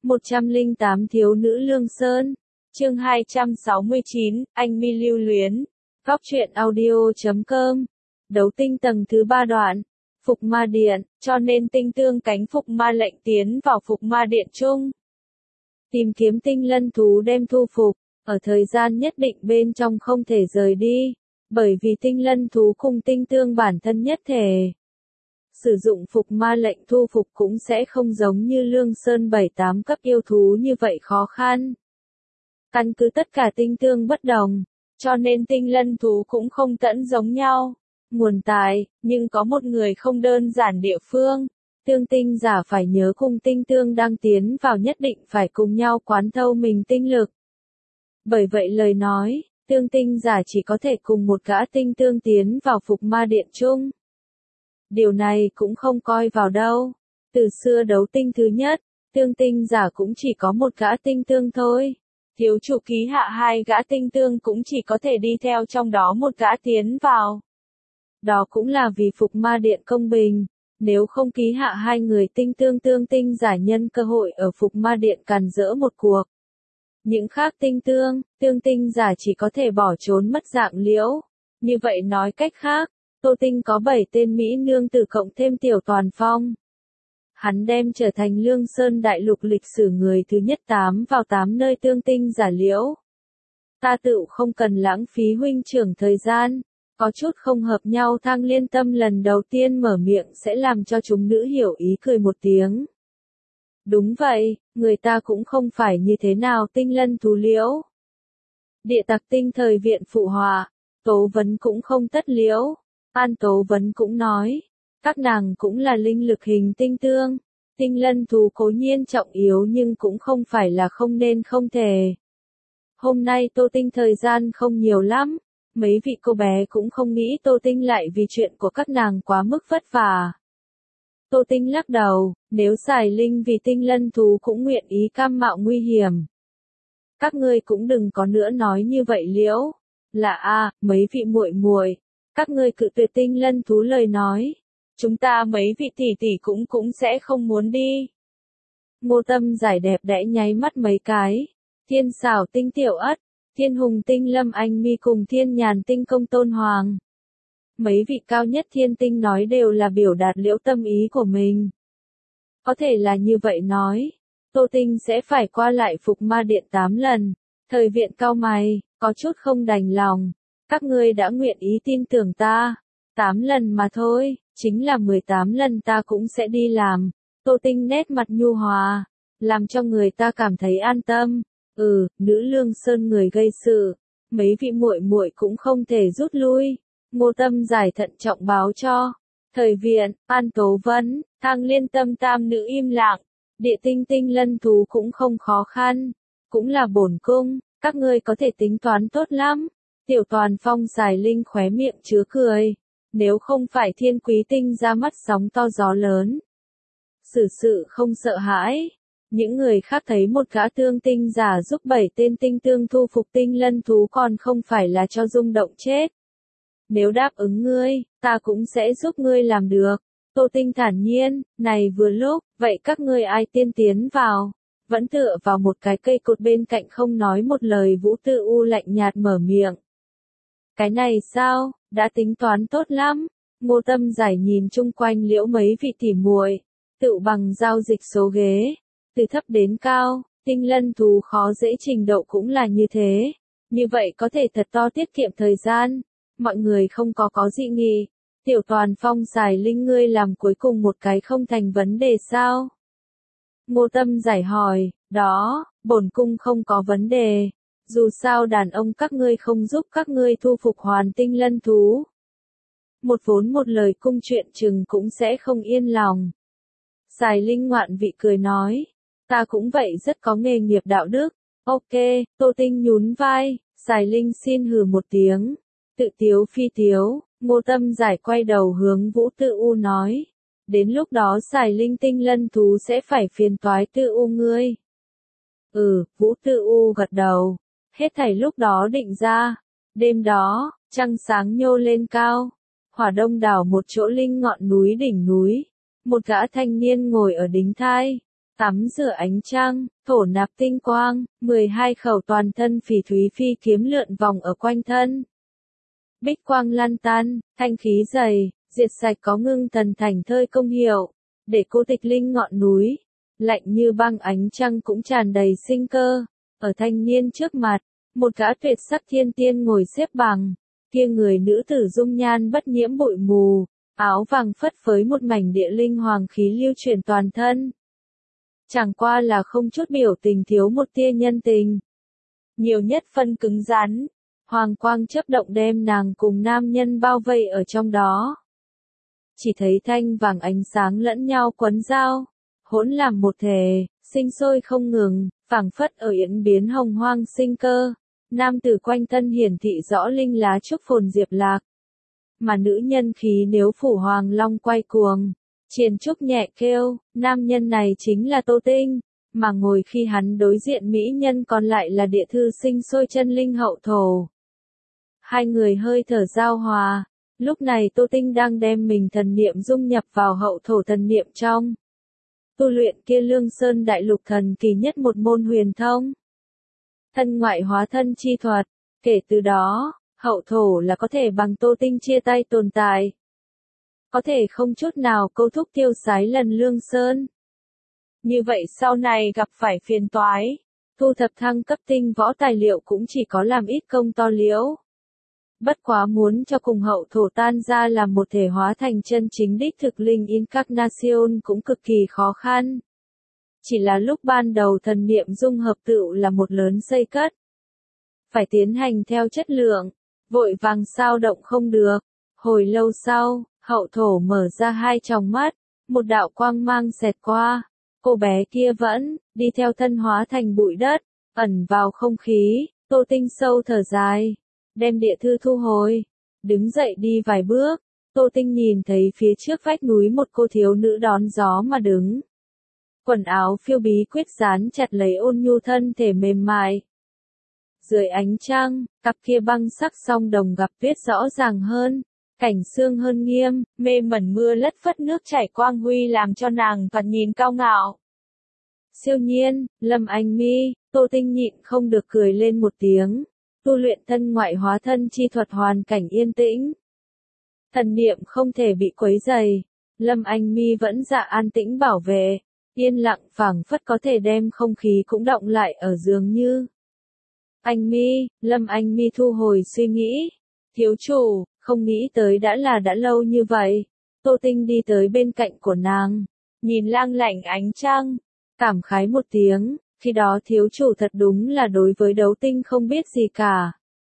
108 Thiếu nữ Lương Sơn. Chương 269, anh mi lưu luyến. Góc truyện audio.com. Đấu tinh tầng thứ 3 đoạn. Phục ma điện, cho nên tinh tương cánh phục ma lệnh tiến vào phục ma điện chung. Tìm kiếm tinh lân thú đem thu phục, ở thời gian nhất định bên trong không thể rời đi, bởi vì tinh lân thú cùng tinh tương bản thân nhất thể. Sử dụng phục ma lệnh thu phục cũng sẽ không giống như Lương Sơn 7-8 cấp yêu thú như vậy khó khăn. Căn cứ tất cả tinh tương bất đồng, cho nên tinh lân thú cũng không tẫn giống nhau. Nguồn tài, nhưng có một người không đơn giản địa phương. Tương tinh giả phải nhớ cùng tinh tương đang tiến vào nhất định phải cùng nhau quán thâu mình tinh lực. Bởi vậy lời nói, tương tinh giả chỉ có thể cùng một gã tinh tương tiến vào phục ma điện chung. Điều này cũng không coi vào đâu. Từ xưa đấu tinh thứ nhất, tương tinh giả cũng chỉ có một gã tinh tương thôi. Thiếu chủ ký hạ hai gã tinh tương cũng chỉ có thể đi theo trong đó một gã tiến vào. Đó cũng là vì phục ma điện công bình. Nếu không ký hạ hai người tinh tương tương tinh giả nhân cơ hội ở phục ma điện càn rỡ một cuộc. Những khác tinh tương tinh giả chỉ có thể bỏ trốn mất dạng liễu. Như vậy nói cách khác, Tô Tinh có 7 tên mỹ nương tử cộng thêm Tiểu Toàn Phong. Hắn đem trở thành Lương Sơn đại lục lịch sử người thứ nhất 8 vào 8 nơi tương tinh giả liễu. Ta tự không cần lãng phí huynh trưởng thời gian, có chút không hợp nhau Thang Liên Tâm lần đầu tiên mở miệng sẽ làm cho chúng nữ hiểu ý cười một tiếng. Đúng vậy, người ta cũng không phải như thế nào tinh lân thú liễu. Địa tặc tinh thời viện phụ họa, Tố Vấn cũng không tất liễu. An Tố Vấn cũng nói, các nàng cũng là linh lực hình tinh tương. Tinh lân thú cố nhiên trọng yếu nhưng cũng không phải là không nên không thể. Hôm nay Tô Tinh thời gian không nhiều lắm. Mấy vị cô bé cũng không nghĩ Tô Tinh lại vì chuyện của các nàng quá mức vất vả. Tô Tinh lắc đầu, nếu xài linh vì tinh lân thú cũng nguyện ý cam mạo nguy hiểm. Các ngươi cũng đừng có nữa nói như vậy liễu. Là mấy vị muội muội, các ngươi cự tuyệt tinh lân thú lời nói. Chúng ta mấy vị tỷ tỷ cũng sẽ không muốn đi. Ngô Tâm giải đẹp đẽ nháy mắt mấy cái. Thiên xảo tinh tiểu ất, Thiên hùng tinh Lâm Anh Mi cùng Thiên nhàn tinh công Tôn Hoàng. Mấy vị cao nhất thiên tinh nói đều là biểu đạt liễu tâm ý của mình. Có thể là như vậy nói, Tô Tinh sẽ phải qua lại phục ma điện 8 lần. Thời viện cao mày, có chút không đành lòng. Các ngươi đã nguyện ý tin tưởng ta. 8 lần mà thôi, chính là 18 lần ta cũng sẽ đi làm. Tô Tinh nét mặt nhu hòa, làm cho người ta cảm thấy an tâm. Nữ Lương Sơn người gây sự, mấy vị muội muội cũng không thể rút lui. Ngô Tâm giải thận trọng báo cho. Thời viện, An Tố Vấn, Thang Liên Tâm tam nữ im lặng. Địa tinh tinh lân thú cũng không khó khăn, cũng là bổn cung, các ngươi có thể tính toán tốt lắm. Tiểu Toàn Phong xài linh khóe miệng chứa cười. Nếu không phải Thiên Quý Tinh ra mắt sóng to gió lớn, xử sự không sợ hãi. Những người khác thấy một gã tương tinh giả giúp 7 tên tinh tương thu phục tinh lân thú còn không phải là cho rung động chết. Nếu đáp ứng ngươi, ta cũng sẽ giúp ngươi làm được. Tô Tinh thản nhiên, này vừa lúc, vậy các ngươi ai tiên tiến vào? Vẫn tựa vào một cái cây cột bên cạnh không nói một lời Vũ Tư U lạnh nhạt mở miệng. Cái này sao, đã tính toán tốt lắm. Ngô Tâm giải nhìn chung quanh liễu mấy vị tỉ muội, tự bằng giao dịch số ghế. Từ thấp đến cao, tinh lân thú khó dễ trình độ cũng là như thế. Như vậy có thể thật to tiết kiệm thời gian. Mọi người không có dị nghị. Tiểu Toàn Phong xài linh ngươi làm cuối cùng một cái không thành vấn đề sao? Ngô Tâm giải hỏi, đó, bổn cung không có vấn đề. Dù sao đàn ông các ngươi không giúp các ngươi thu phục hoàn tinh lân thú. Một vốn một lời cung chuyện chừng cũng sẽ không yên lòng. Xài linh ngoạn vị cười nói. Ta cũng vậy rất có nghề nghiệp đạo đức. Ok, Tô Tinh nhún vai, xài linh xin hừ một tiếng. Tự tiếu phi tiếu, Ngô Tâm giải quay đầu hướng Vũ Tư U nói. Đến lúc đó xài linh tinh lân thú sẽ phải phiền toái Tư U ngươi. Vũ Tư U gật đầu. Hết thảy lúc đó định ra. Đêm đó, trăng sáng nhô lên cao. Hỏa Đông đảo một chỗ linh ngọn núi đỉnh núi. Một gã thanh niên ngồi ở đính thai. tắm rửa ánh trăng, thổ nạp tinh quang, 12 khẩu toàn thân phỉ thúy phi kiếm lượn vòng ở quanh thân. Bích quang lan tan, thanh khí dày, diệt sạch có ngưng thần thành thơi công hiệu, để cô tịch linh ngọn núi, lạnh như băng ánh trăng cũng tràn đầy sinh cơ. Ở thanh niên trước mặt, một gã tuyệt sắc thiên tiên ngồi xếp bằng, kia người nữ tử dung nhan bất nhiễm bụi mù, áo vàng phất phới một mảnh địa linh hoàng khí lưu chuyển toàn thân. Chẳng qua là không chút biểu tình, thiếu một tia nhân tình. Nhiều nhất phân cứng rắn, hoàng quang chớp động đem nàng cùng nam nhân bao vây ở trong đó. Chỉ thấy thanh vàng ánh sáng lẫn nhau quấn giao, hỗn làm một thể, sinh sôi không ngừng, phảng phất ở yễn biến hồng hoang sinh cơ. Nam tử quanh thân hiển thị rõ linh lá trúc phồn diệp lạc. Mà nữ nhân khí nếu phủ hoàng long quay cuồng, triền trúc nhẹ kêu, nam nhân này chính là Tô Tinh, mà ngồi khi hắn đối diện mỹ nhân còn lại là địa thư sinh sôi chân linh hậu thổ. Hai người hơi thở giao hòa, lúc này Tô Tinh đang đem mình thần niệm dung nhập vào hậu thổ thần niệm trong. Tu luyện kia Lương Sơn Đại Lục thần kỳ nhất một môn huyền thông. Thân ngoại hóa thân chi thuật, kể từ đó, hậu thổ là có thể bằng Tô Tinh chia tay tồn tại. Có thể không chút nào câu thúc tiêu sái lần Lương Sơn. Như vậy sau này gặp phải phiền toái, thu thập thăng cấp tinh võ tài liệu cũng chỉ có làm ít công to liễu. Bất quá muốn cho cùng hậu thổ tan ra làm một thể hóa thành chân chính đích thực linh incarnation cũng cực kỳ khó khăn. Chỉ là lúc ban đầu thần niệm dung hợp tựu là một lớn xây cất. Phải tiến hành theo chất lượng, vội vàng sao động không được. Hồi lâu sau, hậu thổ mở ra hai tròng mắt, một đạo quang mang xẹt qua. Cô bé kia vẫn, đi theo thân hóa thành bụi đất, ẩn vào không khí. Tô Tinh sâu thở dài, đem địa thư thu hồi, đứng dậy đi vài bước. Tô Tinh nhìn thấy phía trước vách núi một cô thiếu nữ đón gió mà đứng. Quần áo phiêu bí quyết dán chặt lấy ôn nhu thân thể mềm mại. Dưới ánh trăng, cặp kia băng sắc song đồng gặp tuyết rõ ràng hơn, cảnh xương hơn nghiêm, mê mẩn mưa lất phất nước chảy quang huy làm cho nàng thoạt nhìn cao ngạo. Siêu nhiên, Lâm Anh Mi, Tô Tinh nhịn không được cười lên một tiếng, tu luyện thân ngoại hóa thân chi thuật hoàn cảnh yên tĩnh. Thần niệm không thể bị quấy rầy, Lâm Anh Mi vẫn dạ an tĩnh bảo vệ, yên lặng phảng phất có thể đem không khí cũng động lại ở dường như. Anh Mi, Lâm Anh Mi thu hồi suy nghĩ, thiếu chủ, không nghĩ tới đã lâu như vậy. Tô Tinh đi tới bên cạnh của nàng, nhìn lang lảnh ánh trăng, cảm khái một tiếng, khi đó thiếu chủ thật đúng là đối với đấu tinh không biết gì cả.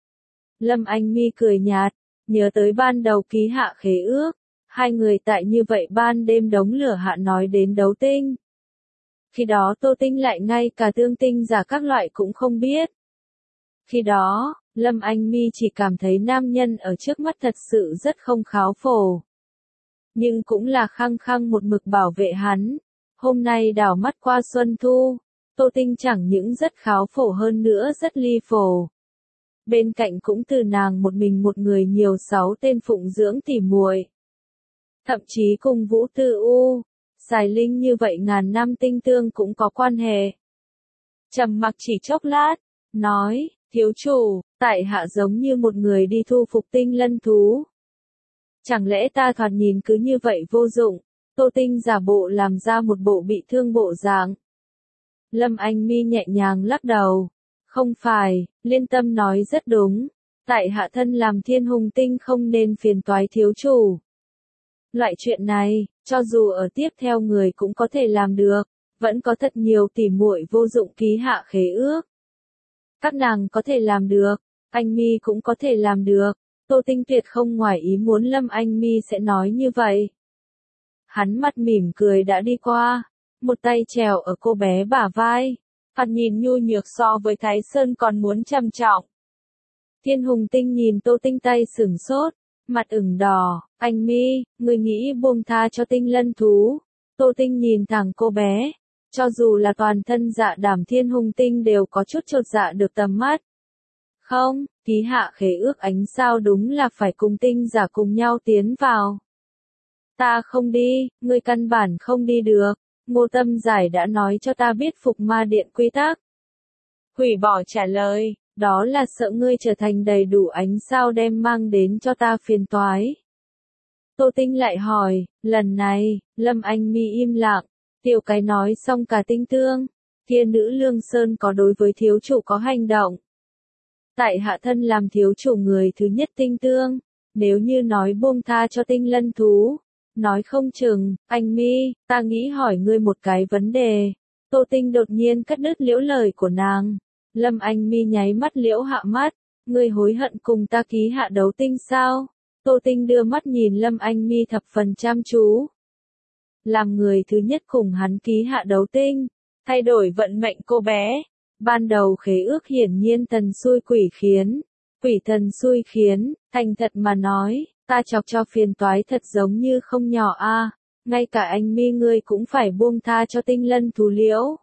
Lâm Anh Mi cười nhạt, nhớ tới ban đầu ký hạ khế ước, hai người tại như vậy ban đêm đống lửa hạ nói đến đấu tinh. Khi đó Tô Tinh lại ngay cả tương tinh giả các loại cũng không biết. Khi đó, Lâm Anh Mi chỉ cảm thấy nam nhân ở trước mắt thật sự rất không kháo phổ. Nhưng cũng là khăng khăng một mực bảo vệ hắn. Hôm nay đảo mắt qua xuân thu, Tô Tinh chẳng những rất kháo phổ hơn nữa rất ly phổ. Bên cạnh cũng từ nàng một mình một người nhiều 6 tên phụng dưỡng tỉ muội. Thậm chí cùng Vũ Tư U, Sài Linh như vậy ngàn năm tinh tương cũng có quan hệ. Trầm mặc chỉ chốc lát, nói, thiếu chủ, tại hạ giống như một người đi thu phục tinh lân thú. Chẳng lẽ ta thoạt nhìn cứ như vậy vô dụng? Tô Tinh giả bộ làm ra một bộ bị thương bộ dạng. Lâm Anh Mi nhẹ nhàng lắc đầu. Không phải, Liên Tâm nói rất đúng. Tại hạ thân làm thiên hùng tinh không nên phiền toái thiếu chủ. Loại chuyện này, cho dù ở tiếp theo người cũng có thể làm được. Vẫn có thật nhiều tỉ muội vô dụng ký hạ khế ước. Các nàng có thể làm được, anh Mi cũng có thể làm được. Tô Tinh tuyệt không ngoài ý muốn Lâm Anh Mi sẽ nói như vậy. Hắn mặt mỉm cười đã đi qua, một tay trèo ở cô bé bả vai, thoạt nhìn nhu nhược so với Thái Sơn còn muốn trầm trọng. Thiên Hùng Tinh nhìn Tô Tinh tay sửng sốt, mặt ửng đỏ, anh Mi, người nghĩ buông tha cho tinh lân thú. Tô Tinh nhìn thẳng cô bé, cho dù là toàn thân dạ đảm Thiên Hùng Tinh đều có chút chột dạ được tầm mắt. Không, ký hạ khế ước ánh sao đúng là phải cùng tinh giả cùng nhau tiến vào. Ta không đi, ngươi căn bản không đi được. Ngô Tâm Giải đã nói cho ta biết Phục Ma Điện quy tắc. Hủy bỏ trả lời, đó là sợ ngươi trở thành đầy đủ ánh sao đem mang đến cho ta phiền toái. Tô Tinh lại hỏi, lần này, Lâm Anh Mi im lặng, tiểu cái nói xong cả tinh tương, kia nữ Lương Sơn có đối với thiếu chủ có hành động. Tại hạ thân làm thiếu chủ người thứ nhất tinh tương, nếu như nói buông tha cho tinh lân thú, nói không chừng, anh Mi, ta nghĩ hỏi ngươi một cái vấn đề. Tô Tinh đột nhiên cắt đứt liễu lời của nàng. Lâm Anh Mi nháy mắt liễu hạ mắt, ngươi hối hận cùng ta ký hạ đấu tinh sao? Tô Tinh đưa mắt nhìn Lâm Anh Mi thập phần chăm chú. Làm người thứ nhất cùng hắn ký hạ đấu tinh, thay đổi vận mệnh cô bé. Ban đầu khế ước hiển nhiên thần xui quỷ khiến, quỷ thần xui khiến, thành thật mà nói, ta chọc cho phiền toái thật giống như không nhỏ a, ngay cả anh Mi ngươi cũng phải buông tha cho tinh lân thú liễu.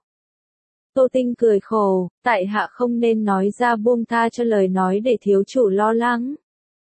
Tô Tinh cười khổ, tại hạ không nên nói ra buông tha cho lời nói để thiếu chủ lo lắng.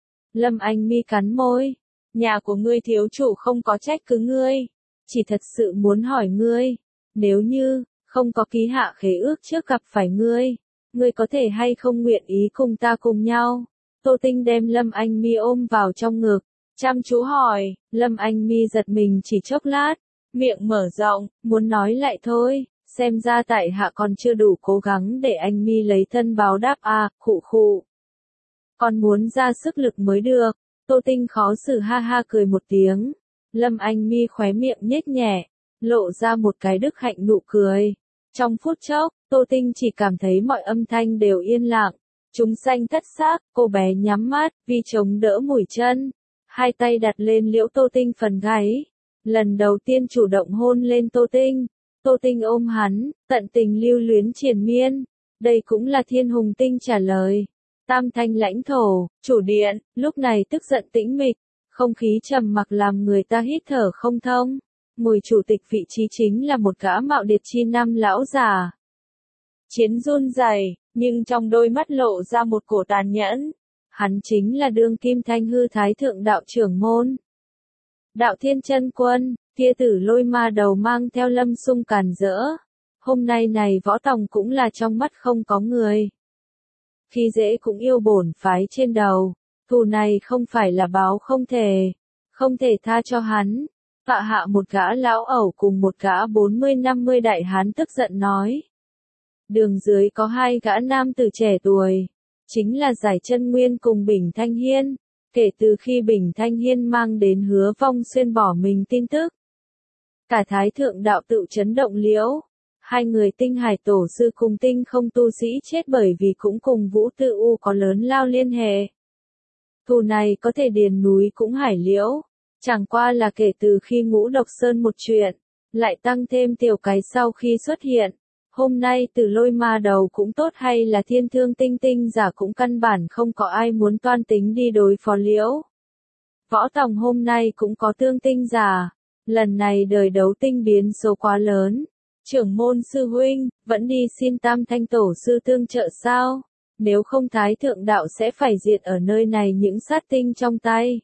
Lâm Anh Mi cắn môi, nhà của ngươi thiếu chủ không có trách cứ ngươi, chỉ thật sự muốn hỏi ngươi, nếu như không có ký hạ khế ước trước gặp phải ngươi có thể hay không nguyện ý cùng ta cùng nhau? Tô Tinh đem Lâm Anh Mi ôm vào trong ngực, chăm chú hỏi. Lâm Anh Mi giật mình chỉ chốc lát, miệng mở rộng, muốn nói lại thôi, xem ra tại hạ còn chưa đủ cố gắng để anh Mi lấy thân báo đáp à, khụ khụ. Còn muốn ra sức lực mới được. Tô Tinh khó xử ha ha cười một tiếng. Lâm Anh Mi khóe miệng nhếch nhẹ, lộ ra một cái đức hạnh nụ cười. Trong phút chốc, Tô Tinh chỉ cảm thấy mọi âm thanh đều yên lặng. Chúng sanh thất xác, cô bé nhắm mắt, vì chống đỡ mũi chân. Hai tay đặt lên liễu Tô Tinh phần gáy. Lần đầu tiên chủ động hôn lên Tô Tinh. Tô Tinh ôm hắn, tận tình lưu luyến triền miên. Đây cũng là Thiên Hùng Tinh trả lời. Tam thanh lãnh thổ, chủ điện, lúc này tức giận tĩnh mịch. Không khí trầm mặc làm người ta hít thở không thông. Ngồi chủ tịch vị trí chính là một gã mạo điệt chi nam lão già. Chiến run rẩy, nhưng trong đôi mắt lộ ra một cổ tàn nhẫn. Hắn chính là đương kim Thanh Hư Thái Thượng đạo trưởng môn. Đạo Thiên Chân Quân, kia tử lôi ma đầu mang theo Lâm Xung càn rỡ. Hôm nay này võ tòng cũng là trong mắt không có người. Khi dễ cũng yêu bổn phái trên đầu, thù này không phải là báo không thể tha cho hắn. Tọa hạ một gã lão ẩu cùng một gã 40-50 đại hán tức giận nói. Đường dưới có hai gã nam tử trẻ tuổi, chính là Giải Chân Nguyên cùng Bình Thanh Hiên. Kể từ khi Bình Thanh Hiên mang đến Hứa Vong Xuyên bỏ mình tin tức, cả Thái Thượng đạo tự chấn động liễu. Hai người Tinh Hải tổ sư cùng Tinh Không tu sĩ chết bởi vì cũng cùng Vũ Tư U có lớn lao liên hệ. Thù này có thể điền núi cũng hải liễu. Chẳng qua là kể từ khi Ngũ Độc Sơn một chuyện, lại tăng thêm tiểu cái sau khi xuất hiện. Hôm nay từ lôi ma đầu cũng tốt hay là Thiên Thương Tinh Tinh giả cũng căn bản không có ai muốn toan tính đi đối phó liễu. Võ tòng hôm nay cũng có thương tinh giả. Lần này đời đấu tinh biến số quá lớn. Trưởng môn sư huynh, vẫn đi xin Tam Thanh tổ sư tương trợ sao? Nếu không Thái Thượng đạo sẽ phải diệt ở nơi này những sát tinh trong tay.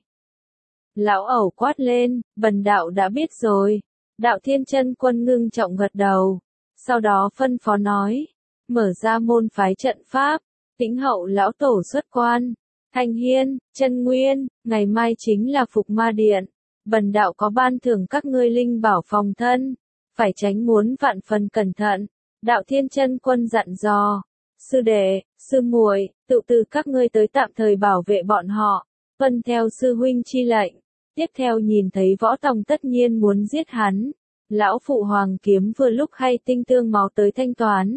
Lão ẩu quát lên, bần đạo đã biết rồi. Đạo Thiên Chân Quân ngưng trọng gật đầu. Sau đó phân phó nói, mở ra môn phái trận pháp, Tĩnh Hậu lão tổ xuất quan. Thanh Hiên, Chân Nguyên, ngày mai chính là Phục Ma Điện. Bần đạo có ban thưởng các ngươi linh bảo phòng thân, phải tránh muốn vạn phần cẩn thận. Đạo Thiên Chân Quân dặn dò, sư đệ, sư muội, tự từ các ngươi tới tạm thời bảo vệ bọn họ, tuân theo sư huynh chi lệnh. Tiếp theo nhìn thấy Võ Tòng tất nhiên muốn giết hắn. Lão phụ Hoàng Kiếm vừa lúc hay tinh tương máu tới thanh toán.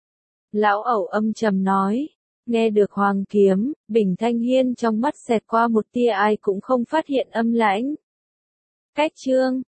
Lão ẩu âm trầm nói. Nghe được Hoàng Kiếm, Bình Thanh Hiên trong mắt xẹt qua một tia ai cũng không phát hiện âm lãnh. Cách chương